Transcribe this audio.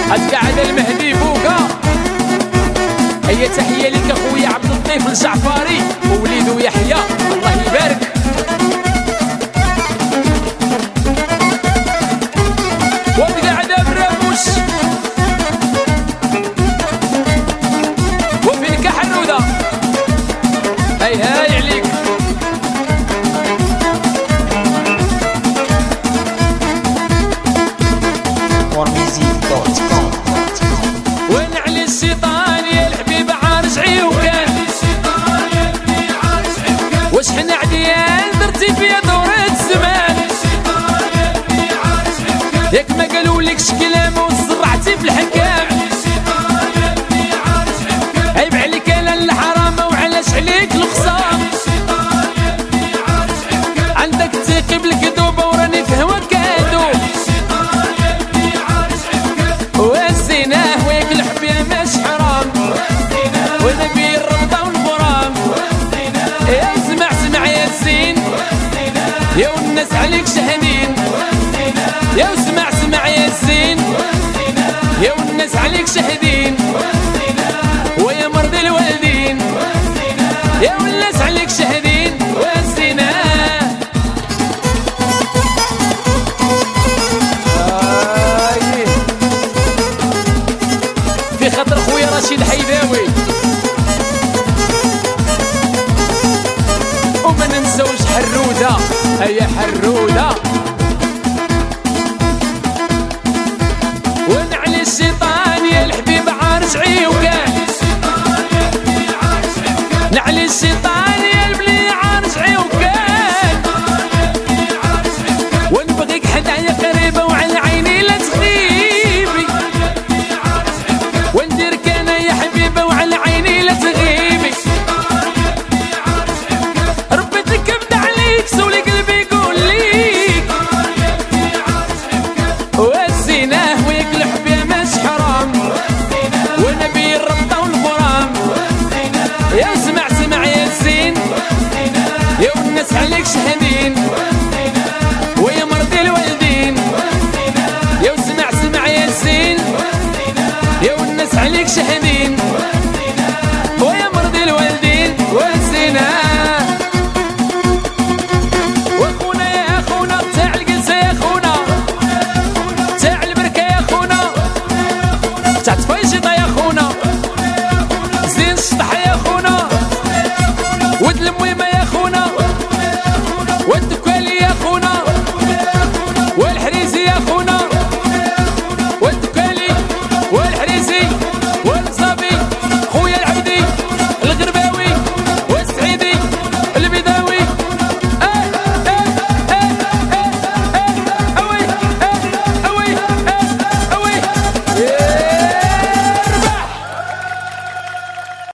قاعد المهدي فوقا. هي تحية لك اخويا عبد اللطيف الجعفري ووليدو يحيى الله يبارك. وقاعد براموش وفيك حنودة. هاي عليك وين علي الشيطان يا الحبيب عارجعي وكان واش حنا عديان درتي فيا دورة الزمان ياك ما قالوا لك شكلام وزرعتي في الحكام عيب عليك انا الحرامة وعلاش عليك الخصام عندك تيقي بالكذوبة وراني في هواك كادوب وزيناه وياك الحب يا ماش حرام ونبي الرضا والغرام يا سمع يا الزين يا والناس عليك شاهدين يا سمع يا الزين يا والناس عليك شاهدين ويا مرضي الوالدين يا والناس عليك شاهدين والزنا في خاطر خويا رشيد حيداوي وما ننسوش حرودة. هيا حرودة ونعلي الشيطان يا الحبيب عارجعي وكان نعلي الشيطان يا البلي عارجعي وكان ونبغيك حدايا قريبة وعلى عيني لا تغيبي ونديرك انا يا حبيبة وعلى عيني لا تغيبي ربي تكبد عليك سولي قلبي يقول ليك وزيناه وياك الحب يا ماش حرام ونبي الربطة والغرام يا سمع يا الزين يا والناس عليك شاهدين ويا مرضي الوالدين يا سمع يا الزين يا والناس عليك شاهدين